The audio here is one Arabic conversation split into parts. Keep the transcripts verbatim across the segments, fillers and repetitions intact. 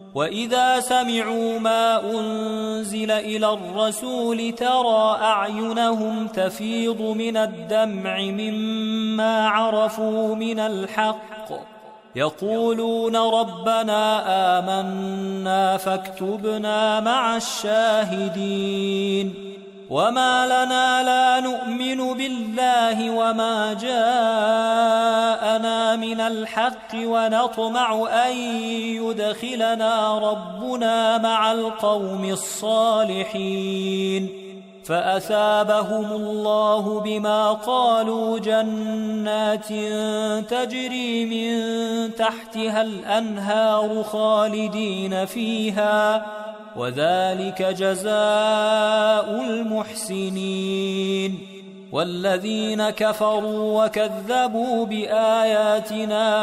وإذا سمعوا ما أنزل إلى الرسول ترى أعينهم تفيض من الدمع مما عرفوا من الحق يقولون ربنا آمنا فاكتبنا مع الشاهدين وما لنا لا نؤمن بالله وما جاءنا من الحق ونطمع أن يدخلنا ربنا مع القوم الصالحين فأثابهم الله بما قالوا جنات تجري من تحتها الأنهار خالدين فيها وذلك جزاء المحسنين والذين كفروا وكذبوا بآياتنا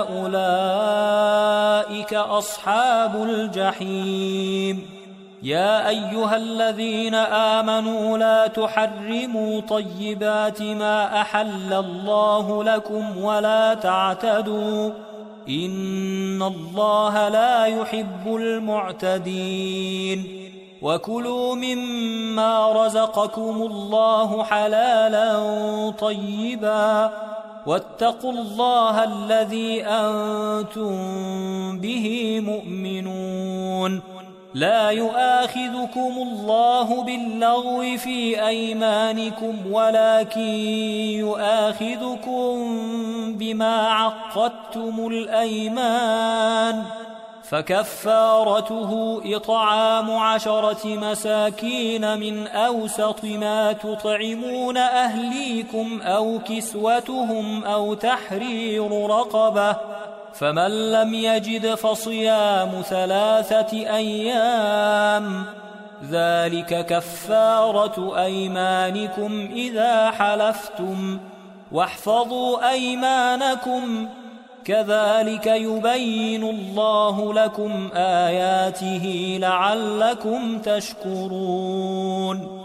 أولئك أصحاب الجحيم يا أيها الذين آمنوا لا تحرموا طيبات ما أحل الله لكم ولا تعتدوا إن الله لا يحب المعتدين وكلوا مما رزقكم الله حلالا طيبا واتقوا الله الذي أنتم به مؤمنون لا يؤاخذكم الله باللغو في أيمانكم ولكن يؤاخذكم بما عقدتم الأيمان فكفارته إطعام عشرة مساكين من أوسط ما تطعمون أهليكم أو كسوتهم أو تحرير رقبة فمن لم يجد فصيام ثلاثة أيام ذلك كفارة أيمانكم إذا حلفتم واحفظوا أيمانكم كذلك يبين الله لكم آياته لعلكم تشكرون